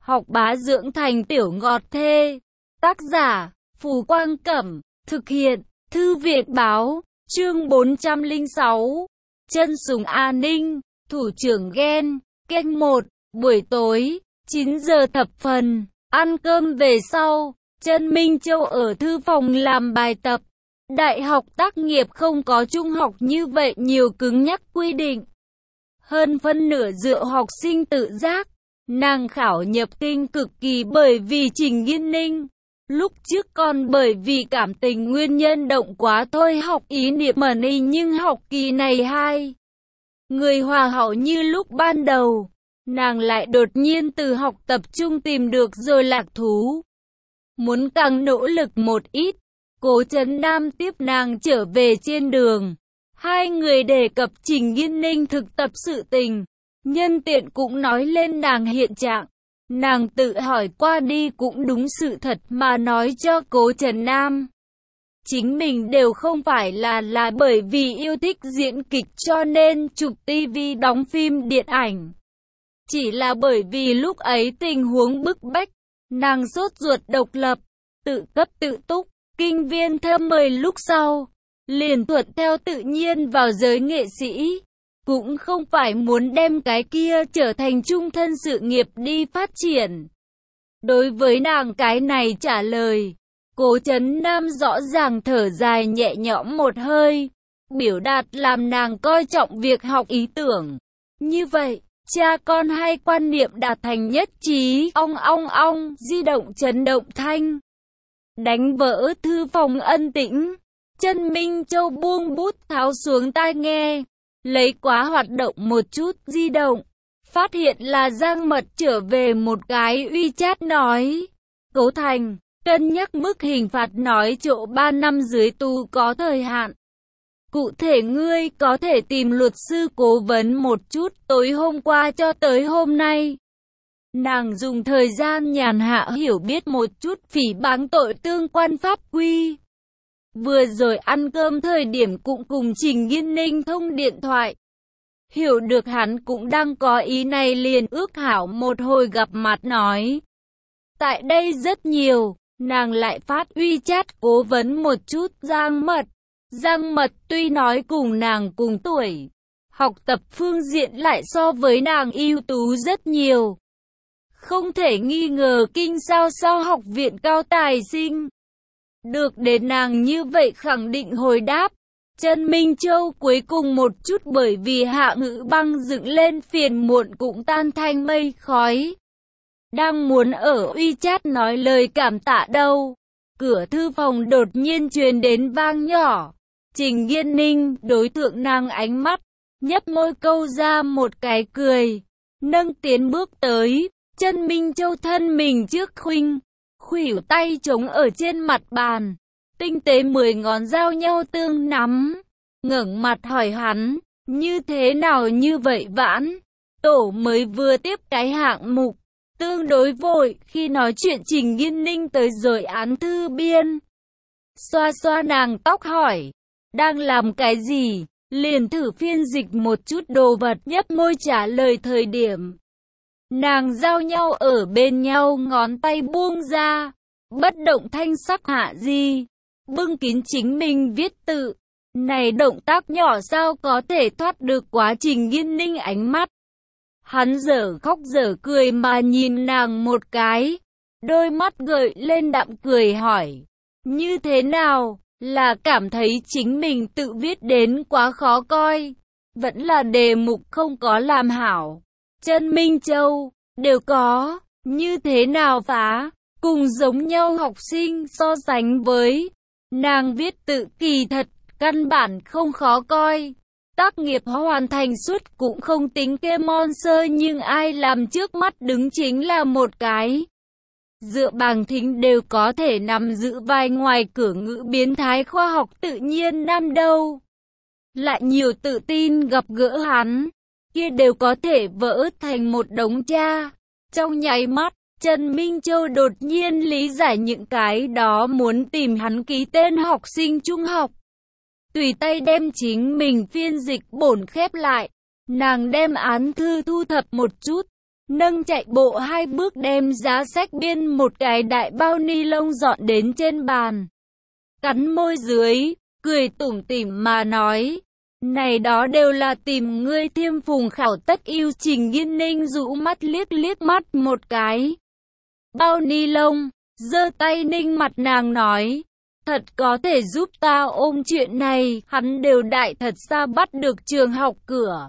học bá dưỡng thành tiểu ngọt thê. Tác giả, Phù Quang Cẩm, thực hiện, Thư viện Báo, chương 406. Chân súng an ninh, thủ trưởng Gen, kênh 1, buổi tối, 9 giờ thập phần, ăn cơm về sau, Chân Minh Châu ở thư phòng làm bài tập. Đại học tác nghiệp không có trung học như vậy nhiều cứng nhắc quy định. Hơn phân nửa dựa học sinh tự giác. Nàng khảo nhập kinh cực kỳ bởi vì Trình Nghiên Ninh. Lúc trước còn bởi vì cảm tình nguyên nhân động quá thôi học ý niệm mẩn y, nhưng học kỳ này hai người hòa hậu như lúc ban đầu. Nàng lại đột nhiên từ học tập trung tìm được rồi lạc thú. Muốn càng nỗ lực một ít. Cố Trấn Nam tiếp nàng trở về trên đường. Hai người đề cập Trình Nghiên Ninh thực tập sự tình. Nhân tiện cũng nói lên nàng hiện trạng. Nàng tự hỏi qua đi cũng đúng sự thật mà nói cho Cố Trấn Nam. Chính mình đều không phải là bởi vì yêu thích diễn kịch cho nên chụp tivi đóng phim điện ảnh. Chỉ là bởi vì lúc ấy tình huống bức bách, nàng sốt ruột độc lập, tự cấp tự túc, kinh viên thơm mời lúc sau, liền thuận theo tự nhiên vào giới nghệ sĩ. Cũng không phải muốn đem cái kia trở thành trung thân sự nghiệp đi phát triển. Đối với nàng cái này trả lời, Cố Trấn Nam rõ ràng thở dài nhẹ nhõm một hơi, biểu đạt làm nàng coi trọng việc học ý tưởng. Như vậy, cha con hai quan niệm đạt thành nhất trí, ong, di động chấn động thanh. Đánh vỡ thư phòng ân tĩnh, Chân Minh Châu buông bút tháo xuống tai nghe. Lấy quá hoạt động một chút di động, phát hiện là Giang Mật trở về một cái WeChat nói. Cố Thành, cân nhắc mức hình phạt nói chỗ 3 năm dưới tù có thời hạn. Cụ thể ngươi có thể tìm luật sư cố vấn một chút tối hôm qua cho tới hôm nay. Nàng dùng thời gian nhàn hạ hiểu biết một chút phỉ báng tội tương quan pháp quy. Vừa rồi ăn cơm thời điểm cũng cùng Trình Nghiên Ninh thông điện thoại. Hiểu được hắn cũng đang có ý này liền ước hảo một hồi gặp mặt nói. Tại đây rất nhiều, nàng lại phát WeChat cố vấn một chút Giang Mật. Giang Mật tuy nói cùng nàng cùng tuổi, học tập phương diện lại so với nàng ưu tú rất nhiều. Không thể nghi ngờ kinh sao học viện cao tài sinh. Được đến nàng như vậy khẳng định hồi đáp. Chân Minh Châu cuối cùng một chút bởi vì Hạ Ngữ Băng dựng lên phiền muộn cũng tan thành mây khói. Đang muốn ở WeChat nói lời cảm tạ đâu. Cửa thư phòng đột nhiên truyền đến vang nhỏ. Trình Nghiên Ninh đối tượng nàng ánh mắt, nhấp môi câu ra một cái cười. Nâng tiến bước tới, Chân Minh Châu thân mình trước khuynh. Khuỷu tay trống ở trên mặt bàn, tinh tế 10 ngón giao nhau tương nắm, ngẩng mặt hỏi hắn, như thế nào như vậy Vãn? Tổ mới vừa tiếp cái hạng mục, tương đối vội, khi nói chuyện Trình Nghiên Ninh tới rồi án thư biên. Xoa xoa nàng tóc hỏi, đang làm cái gì? Liền thử phiên dịch một chút đồ vật, nhấp môi trả lời thời điểm. Nàng giao nhau ở bên nhau, ngón tay buông ra, bất động thanh sắc hạ di, bưng kín chính mình viết tự. Này động tác nhỏ sao có thể thoát được quá Trình Nghiên Ninh ánh mắt. Hắn dở khóc dở cười mà nhìn nàng một cái, đôi mắt gợi lên đạm cười hỏi, như thế nào, là cảm thấy chính mình tự viết đến quá khó coi, vẫn là đề mục không có làm hảo. Chân Minh Châu, đều có, như thế nào phá, cùng giống nhau học sinh so sánh với, nàng viết tự kỳ thật, căn bản không khó coi, tác nghiệp hoàn thành suốt cũng không tính kê mon sơ nhưng ai làm trước mắt đứng chính là một cái. Dựa bằng thính đều có thể nằm giữ vai ngoài cửa ngữ biến thái khoa học tự nhiên nam đâu. Lại nhiều tự tin gặp gỡ hắn, kia đều có thể vỡ thành một đống cha. Trong nháy mắt, Trần Minh Châu đột nhiên lý giải những cái đó muốn tìm hắn ký tên học sinh trung học. Tùy tay đem chính mình phiên dịch bổn khép lại, nàng đem án thư thu thập một chút, nâng chạy bộ 2 bước đem giá sách biên một cái đại bao ni lông dọn đến trên bàn. Cắn môi dưới, cười tủm tỉm mà nói, này đó đều là tìm ngươi Thiêm Phùng Khảo tất yêu. Trình Nghiên Ninh rũ mắt liếc mắt một cái bao ni lông, giơ tay ninh mặt nàng nói, thật có thể giúp ta ôm chuyện này, hắn đều đại thật xa bắt được trường học cửa.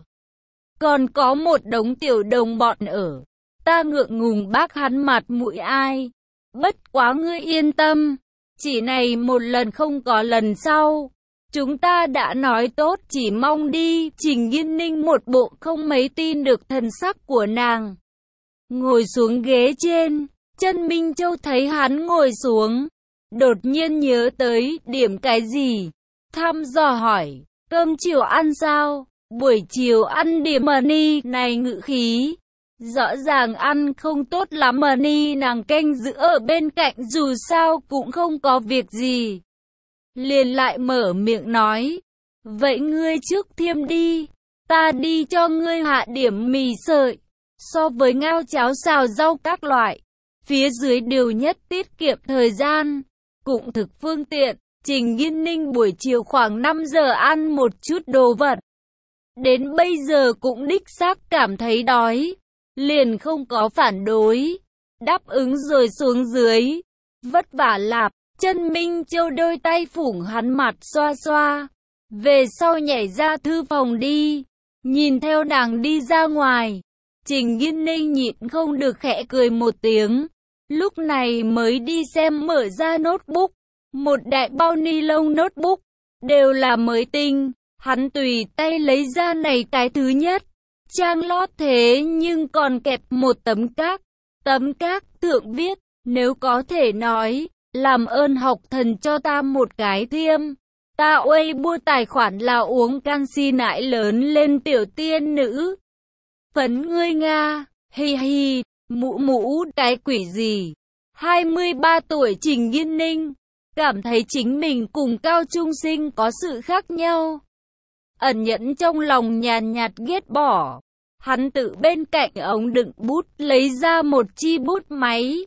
Còn có một đống tiểu đồng bọn ở, ta ngượng ngùng bác hắn mặt mũi ai. Bất quá ngươi yên tâm, chỉ này một lần không có lần sau. Chúng ta đã nói tốt, chỉ mong đi. Trình Nghiên Ninh một bộ không mấy tin được thần sắc của nàng. Ngồi xuống ghế trên, Chân Minh Châu thấy hắn ngồi xuống, đột nhiên nhớ tới điểm cái gì, thăm dò hỏi, cơm chiều ăn sao? Buổi chiều ăn điểm mà ni này ngự khí, rõ ràng ăn không tốt lắm mà ni. Nàng canh giữ ở bên cạnh dù sao cũng không có việc gì, liền lại mở miệng nói, vậy ngươi trước Thiêm đi, ta đi cho ngươi hạ điểm mì sợi, so với ngao cháo xào rau các loại, phía dưới đều nhất tiết kiệm thời gian, cũng thực phương tiện. Trình Nghiên Ninh buổi chiều khoảng 5 giờ ăn một chút đồ vật, đến bây giờ cũng đích xác cảm thấy đói, liền không có phản đối, đáp ứng rồi xuống dưới. Vất vả lạp. Chân Minh Châu đôi tay phủng hắn mặt xoa xoa, về sau nhảy ra thư phòng đi. Nhìn theo nàng đi ra ngoài, Trình Nghiên Ninh nhịn không được khẽ cười một tiếng, lúc này mới đi xem mở ra notebook, một đại bao ni lông notebook, đều là mới tinh. Hắn tùy tay lấy ra này cái thứ nhất, trang lót thế nhưng còn kẹp một tấm các thượng viết, nếu có thể nói, làm ơn học thần cho ta một cái Thiêm, ta Weibo tài khoản là uống canxi nãi lớn lên tiểu tiên nữ. Phấn ngươi Nga, hi hi, mũ cái quỷ gì. 23 tuổi Trình Nghiên Ninh, cảm thấy chính mình cùng cao trung sinh có sự khác nhau. Ẩn nhẫn trong lòng nhàn nhạt ghét bỏ. Hắn tự bên cạnh ống đựng bút lấy ra một chi bút máy,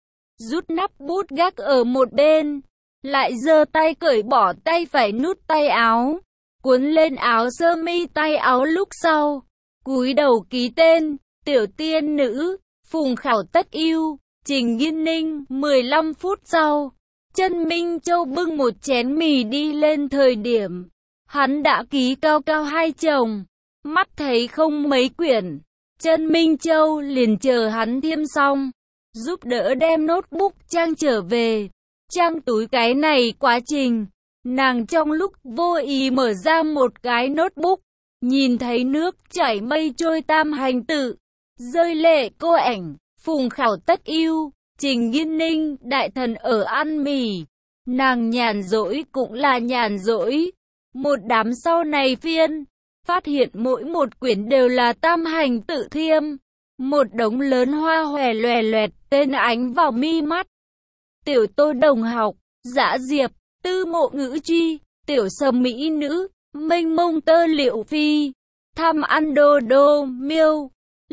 rút nắp bút gác ở một bên, lại giơ tay cởi bỏ tay phải nút tay áo, cuốn lên áo sơ mi tay áo lúc sau, cúi đầu ký tên, tiểu tiên nữ, Phùng Khảo tất yêu, Trình Nghiên Ninh. 15 phút sau, Chân Minh Châu bưng một chén mì đi lên thời điểm, hắn đã ký cao 2 chồng, mắt thấy không mấy quyển, Chân Minh Châu liền chờ hắn Thiêm xong, giúp đỡ đem notebook trang trở về, trang túi. Cái này quá trình, nàng trong lúc vô ý mở ra một cái notebook, nhìn thấy nước chảy mây trôi tam hành tự, rơi lệ cô ảnh, Phùng Khảo tất yêu, Trình Nghiên Ninh, đại thần ở ăn mì. Nàng nhàn rỗi cũng là nhàn rỗi, một đám sau này phiên, phát hiện mỗi một quyển đều là tam hành tự Thiêm, một đống lớn hoa hòe loè loẹt, tên ánh vào mi mắt. Tiểu Tô đồng học, Dã Diệp, Tư Mộ ngữ truy, Tiểu Sầm mỹ nữ, mênh mông tơ liệu phi, tham ăn đô đô miêu,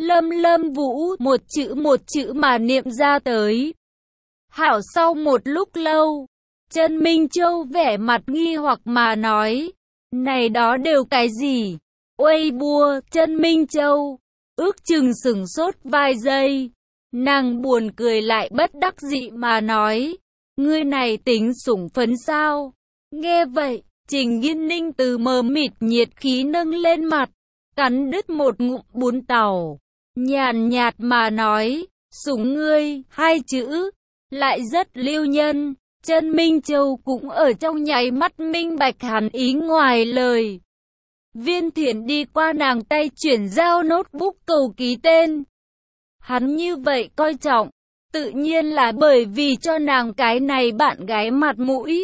lâm vũ, một chữ mà niệm ra tới. Hảo. Sau một lúc lâu, Chân Minh Châu vẻ mặt nghi hoặc mà nói, này đó đều cái gì? Weibo. Chân Minh Châu ước chừng sửng sốt vài giây, nàng buồn cười lại bất đắc dĩ mà nói, ngươi này tính sủng phấn sao? Nghe vậy, Trình Nghiên Ninh từ mờ mịt nhiệt khí nâng lên mặt, cắn đứt một ngụm bún tàu, nhàn nhạt mà nói, sủng ngươi, 2 chữ, lại rất lưu nhân. Chân Minh Châu cũng ở trong nháy mắt minh bạch hắn ý ngoài lời. Viên Thiển đi qua nàng tay chuyển giao notebook cầu ký tên. Hắn như vậy coi trọng, tự nhiên là bởi vì cho nàng cái này bạn gái mặt mũi.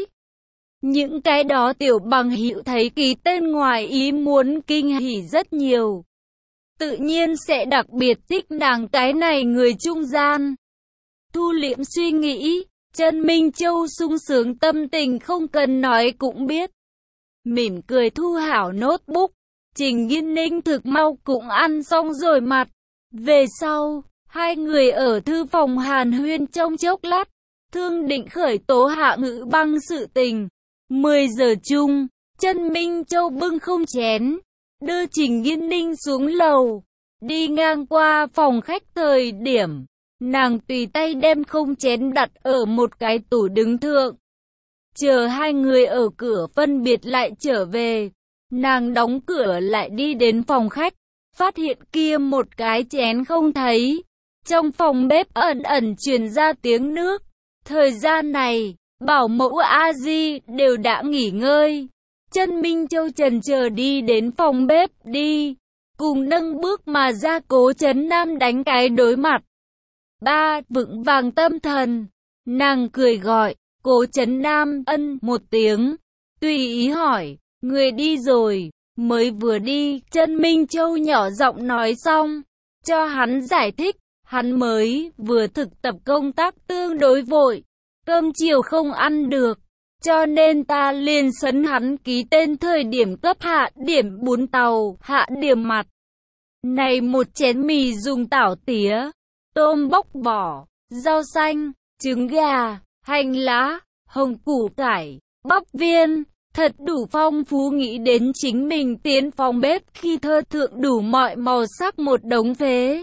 Những cái đó tiểu bằng hữu thấy ký tên ngoài ý muốn kinh hỉ rất nhiều, tự nhiên sẽ đặc biệt thích nàng cái này người trung gian. Thu liễm suy nghĩ, Chân Minh Châu sung sướng tâm tình không cần nói cũng biết. Mỉm cười thu hảo notebook, Trình Nghiên Ninh thực mau cũng ăn xong rồi mặt. Về sau, Hai người ở thư phòng hàn huyên trong chốc lát, thương định khởi tố Hạ Ngữ Băng sự tình. 10 giờ chung, Chân Minh Châu bưng không chén, đưa Trình Nghiên Ninh xuống lầu. Đi ngang qua phòng khách thời điểm, nàng tùy tay đem không chén đặt ở một cái tủ đứng thượng. Chờ hai người ở cửa phân biệt lại trở về, nàng đóng cửa lại đi đến phòng khách, phát hiện kia một cái chén không thấy. Trong phòng bếp ẩn ẩn truyền ra tiếng nước. Thời gian này, bảo mẫu A Di đều đã nghỉ ngơi. Chân Minh Châu chần chờ đi đến phòng bếp đi, cùng nâng bước mà ra Cố Chấn Nam đánh cái đối mặt. Ba, vững vàng tâm thần, nàng cười gọi, Cố Chấn Nam ân một tiếng, tùy ý hỏi, người đi rồi, mới vừa đi. Chân Minh Châu nhỏ giọng nói xong, cho hắn giải thích, hắn mới vừa thực tập công tác tương đối vội, cơm chiều không ăn được, cho nên ta liền sấn hắn ký tên thời điểm cấp hạ điểm bún tàu, hạ điểm mặt. Này một chén mì dùng tảo tía, tôm bóc vỏ, rau xanh, trứng gà, hành lá, hồng củ cải, bắp viên, thật đủ phong phú. Nghĩ đến chính mình tiến phòng bếp khi thơ thượng đủ mọi màu sắc một đống phế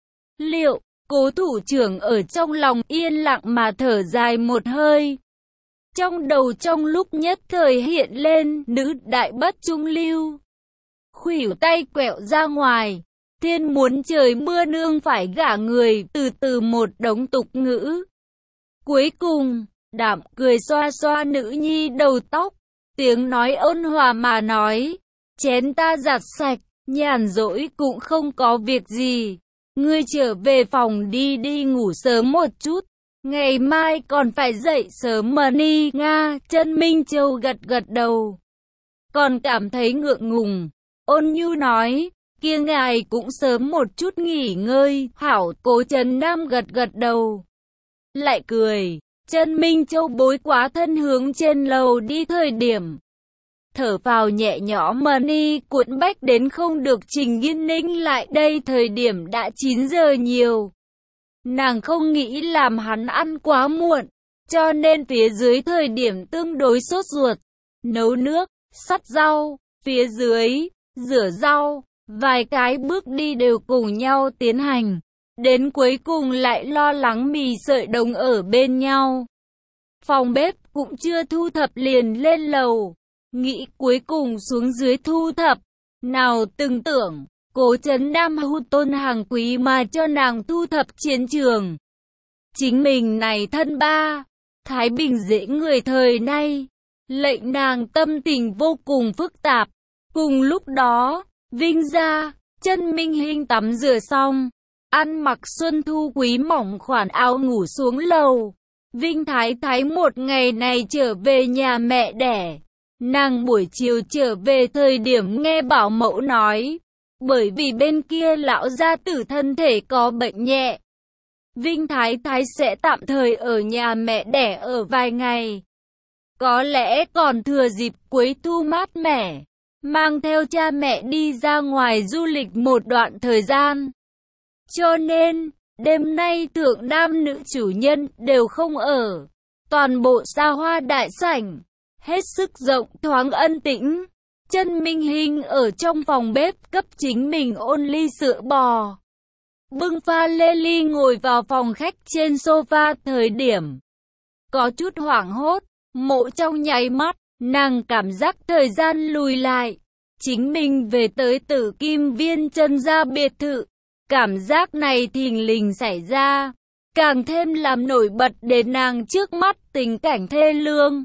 liệu, Cố thủ trưởng ở trong lòng yên lặng mà thở dài một hơi. Trong đầu trong lúc nhất thời hiện lên nữ đại bất trung lưu. Khuỷu tay quẹo ra ngoài, thiên muốn trời mưa nương phải gả người, từ từ một đống tục ngữ. Cuối cùng, Đạm cười xoa xoa nữ nhi đầu tóc, tiếng nói ôn hòa mà nói, chén ta giặt sạch, nhàn rỗi cũng không có việc gì. Ngươi trở về phòng đi đi ngủ sớm một chút, ngày mai còn phải dậy sớm mà đi Nga. Chân Minh Châu gật gật đầu, còn cảm thấy ngượng ngùng, ôn nhu nói, kia ngài cũng sớm một chút nghỉ ngơi, hảo. Cố Chấn Nam gật gật đầu, lại cười. Chân Minh Châu bối quá thân hướng trên lầu đi thời điểm, thở vào nhẹ nhõm mà đi cuộn bách đến không được. Trình Nghiên Ninh lại đây thời điểm đã 9 giờ nhiều. Nàng không nghĩ làm hắn ăn quá muộn, cho nên phía dưới thời điểm tương đối sốt ruột, nấu nước, sắt rau, phía dưới, rửa rau, vài cái bước đi đều cùng nhau tiến hành. Đến cuối cùng lại lo lắng mì sợi đống ở bên nhau. Phòng bếp cũng chưa thu thập liền lên lầu, nghĩ cuối cùng xuống dưới thu thập. Nào từng tưởng, Cố Chấn Nam hưu tôn hàng quý mà cho nàng thu thập chiến trường. Chính mình này thân ba, Thái Bình dễ người thời nay, lệnh nàng tâm tình vô cùng phức tạp. Cùng lúc đó, Vinh gia, Chân Minh Hinh tắm rửa xong, ăn mặc xuân thu quý mỏng khoản áo ngủ xuống lầu. Vinh Thái Thái một ngày này trở về nhà mẹ đẻ. Nàng buổi chiều trở về thời điểm nghe bảo mẫu nói, bởi vì bên kia lão gia tử thân thể có bệnh nhẹ, Vinh Thái Thái sẽ tạm thời ở nhà mẹ đẻ ở vài ngày. Có lẽ còn thừa dịp cuối thu mát mẻ, mang theo cha mẹ đi ra ngoài du lịch một đoạn thời gian. Cho nên, đêm nay thượng nam nữ chủ nhân đều không ở. Toàn bộ xa hoa đại sảnh, hết sức rộng thoáng ân tĩnh. Chân Minh Hinh ở trong phòng bếp cấp chính mình ôn ly sữa bò. Bưng pha lê ly ngồi vào phòng khách trên sofa thời điểm. Có chút hoảng hốt, mộ trong nháy mắt, nàng cảm giác thời gian lùi lại. Chính mình về tới Tử Kim Viên Chân gia biệt thự. Cảm giác này thình lình xảy ra, càng thêm làm nổi bật đến nàng trước mắt tình cảnh thê lương.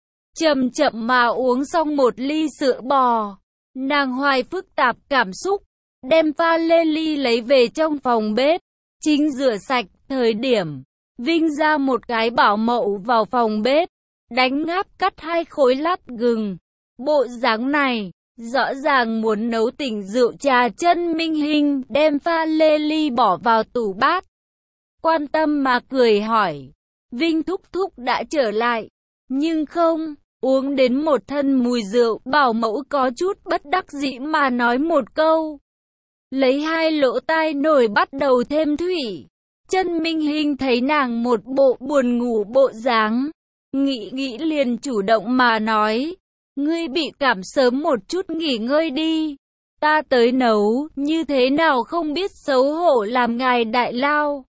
Chậm chậm mà uống xong một ly sữa bò, nàng hoài phức tạp cảm xúc, đem pha lê ly lấy về trong phòng bếp, chính rửa sạch thời điểm. Vinh ra một cái bảo mẫu vào phòng bếp, đánh ngáp cắt 2 khối lát gừng. Bộ dáng này, rõ ràng muốn nấu tỉnh rượu trà. Chân Minh Hinh đem pha lê ly bỏ vào tủ bát, quan tâm mà cười hỏi, Vinh thúc thúc đã trở lại, nhưng không, uống đến một thân mùi rượu. Bảo mẫu có chút bất đắc dĩ mà nói một câu. lấy hai lỗ tai nổi bắt đầu thêm thủy. Chân Minh Hinh thấy nàng một bộ buồn ngủ bộ dáng, nghĩ liền chủ động mà nói, ngươi bị cảm sớm một chút nghỉ ngơi đi, ta tới nấu, như thế nào không biết xấu hổ làm ngài đại lao.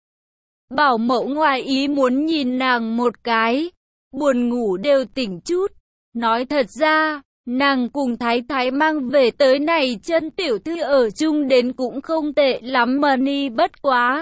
Bảo mẫu ngoài ý muốn nhìn nàng một cái, buồn ngủ đều tỉnh chút, nói thật ra, nàng cùng thái thái mang về tới này chân tiểu thư ở chung đến cũng không tệ lắm mà ni bất quá.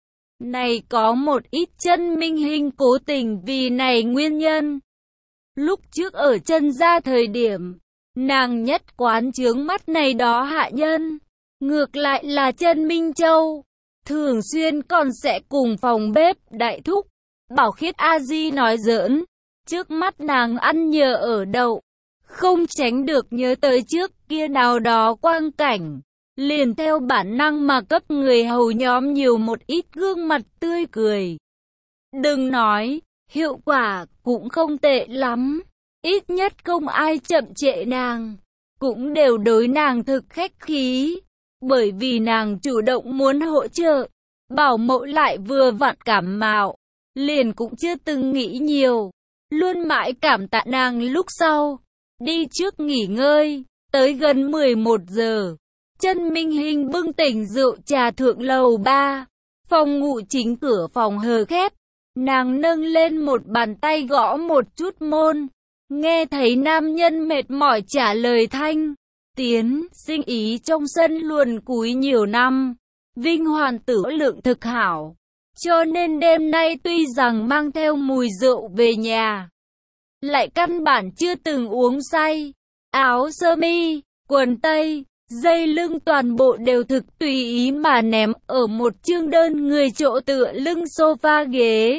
Này có một ít Chân Minh Hinh cố tình vì này nguyên nhân. Lúc trước ở chân ra thời điểm, nàng nhất quán chướng mắt này đó hạ nhân. Ngược lại là Chân Minh Châu, thường xuyên còn sẽ cùng phòng bếp đại thúc, Bảo Khiết A Di nói giỡn. Trước mắt nàng ăn nhờ ở đậu, không tránh được nhớ tới trước kia nào đó quang cảnh. Liền theo bản năng mà cấp người hầu nhóm nhiều một ít gương mặt tươi cười. Đừng nói, hiệu quả cũng không tệ lắm. Ít nhất không ai chậm trễ nàng. Cũng đều đối nàng thực khách khí. Bởi vì nàng chủ động muốn hỗ trợ. Bảo mẫu lại vừa vặn cảm mạo. Liền cũng chưa từng nghĩ nhiều. Luôn mãi cảm tạ nàng lúc sau. Đi trước nghỉ ngơi. Tới gần 11 giờ. Chân Minh Hinh bưng tỉnh rượu trà thượng lầu 3. Phòng ngủ chính cửa phòng hờ khép. Nàng nâng lên một bàn tay gõ một chút môn. Nghe thấy nam nhân mệt mỏi trả lời thanh. Tiến, sinh ý trong sân luồn cúi nhiều năm. Vinh hoàn tử lượng thực hảo. Cho nên đêm nay tuy rằng mang theo mùi rượu về nhà, lại căn bản chưa từng uống say. Áo sơ mi, quần tây, dây lưng toàn bộ đều thực tùy ý mà ném ở một chương đơn người chỗ tựa lưng sofa ghế.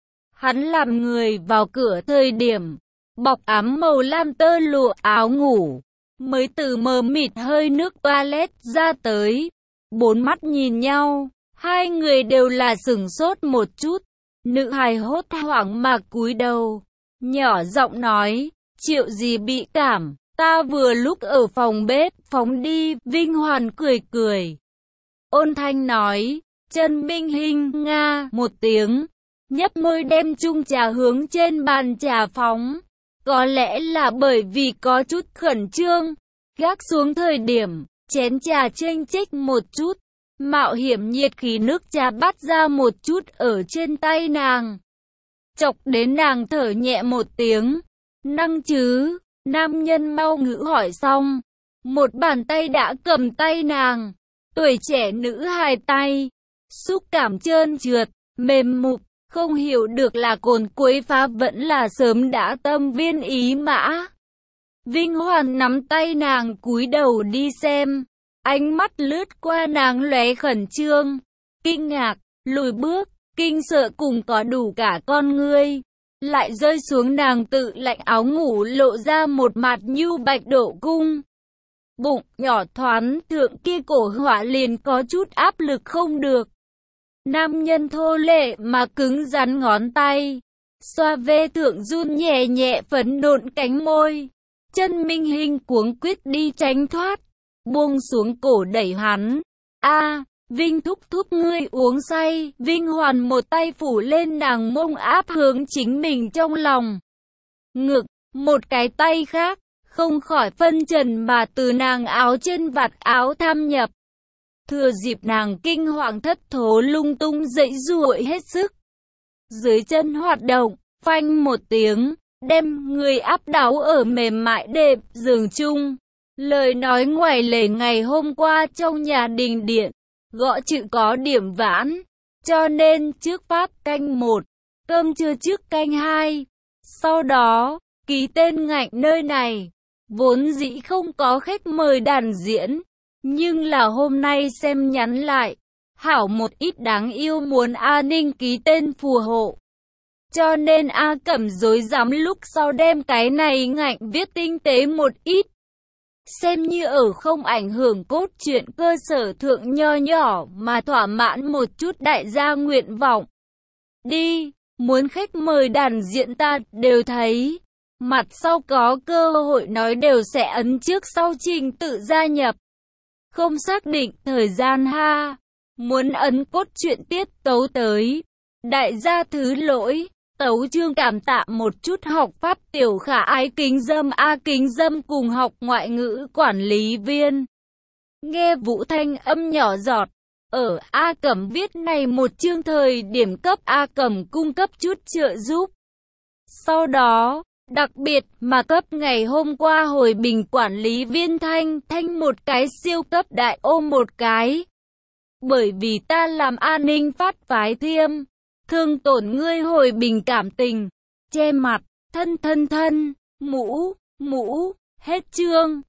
Hắn làm người vào cửa thời điểm, bọc ám màu lam tơ lụa áo ngủ, mới từ mờ mịt hơi nước toilet ra tới. Bốn mắt nhìn nhau, hai người đều là sửng sốt một chút. Nữ hài hốt hoảng mà cúi đầu, nhỏ giọng nói, Triệu gì bị cảm. Ta vừa lúc ở phòng bếp, phóng đi, Vinh Hoàn cười cười. Ôn thanh nói, Chân Minh Hinh, nga, một tiếng, nhấp môi đem chung trà hướng trên bàn trà phóng. Có lẽ là bởi vì có chút khẩn trương, gác xuống thời điểm, chén trà chênh chích một chút, mạo hiểm nhiệt khí nước trà bắt ra một chút ở trên tay nàng. Chọc đến nàng thở nhẹ một tiếng, năng chứ? Nam nhân mau ngữ hỏi xong, một bàn tay đã cầm tay nàng, tuổi trẻ nữ hài tay, xúc cảm trơn trượt, mềm mục, không hiểu được là cồn quấy phá vẫn là sớm đã tâm viên ý mã. Vinh Hoàn nắm tay nàng cúi đầu đi xem, ánh mắt lướt qua nàng lóe khẩn trương, kinh ngạc, lùi bước, kinh sợ cùng có đủ cả con ngươi. Lại rơi xuống nàng tự lạnh áo ngủ lộ ra một mặt nhu bạch độ cung. Bụng nhỏ thoáng thượng kia cổ hỏa liền có chút áp lực không được. Nam nhân thô lệ mà cứng rắn ngón tay, xoa ve thượng run nhẹ nhẹ phấn nộn cánh môi. Chân Minh Hinh cuống quýt đi tránh thoát, buông xuống cổ đẩy hắn. A, Vinh thúc thúc ngươi uống say. Vinh Hoàn một tay phủ lên nàng mông áp hướng chính mình trong lòng ngực, một cái tay khác không khỏi phân trần mà từ nàng áo trên vạt áo thâm nhập. Thừa dịp nàng kinh hoàng thất thố lung tung dãy giụi hết sức, dưới chân hoạt động, phanh một tiếng, đem người áp đảo ở mềm mại đệm giường chung. Lời nói ngoài lề ngày hôm qua trong nhà đình điện, gõ chữ có điểm vãn, cho nên trước pháp canh 1, cơm trưa trước canh 2. Sau đó, ký tên ngạch nơi này, vốn dĩ không có khách mời đàn diễn, nhưng là hôm nay xem nhắn lại, hảo một ít đáng yêu muốn A Ninh ký tên phù hộ. Cho nên A Cẩm rối rắm lúc sau đem cái này ngạnh viết tinh tế một ít. Xem như ở không ảnh hưởng cốt truyện cơ sở thượng nho nhỏ mà thỏa mãn một chút đại gia nguyện vọng. Đi, muốn khách mời đàn diễn ta đều thấy. Mặt sau có cơ hội nói đều sẽ ấn trước sau trình tự gia nhập. Không xác định thời gian ha. Muốn ấn cốt truyện tiết tấu tới. Đại gia thứ lỗi. Tấu chương cảm tạ một chút học pháp tiểu khả ái kính dâm kính dâm cùng học ngoại ngữ quản lý viên. Nghe Vũ thanh âm nhỏ giọt. Ở A Cẩm viết này một chương thời điểm cấp A Cẩm cung cấp chút trợ giúp. Sau đó, đặc biệt mà cấp ngày hôm qua hồi bình quản lý viên Thanh một cái siêu cấp đại ôm một cái. Bởi vì ta làm an ninh phát phái thiêm, thương tổn ngươi hồi bình cảm tình, che mặt, thân, mũ, hết chương.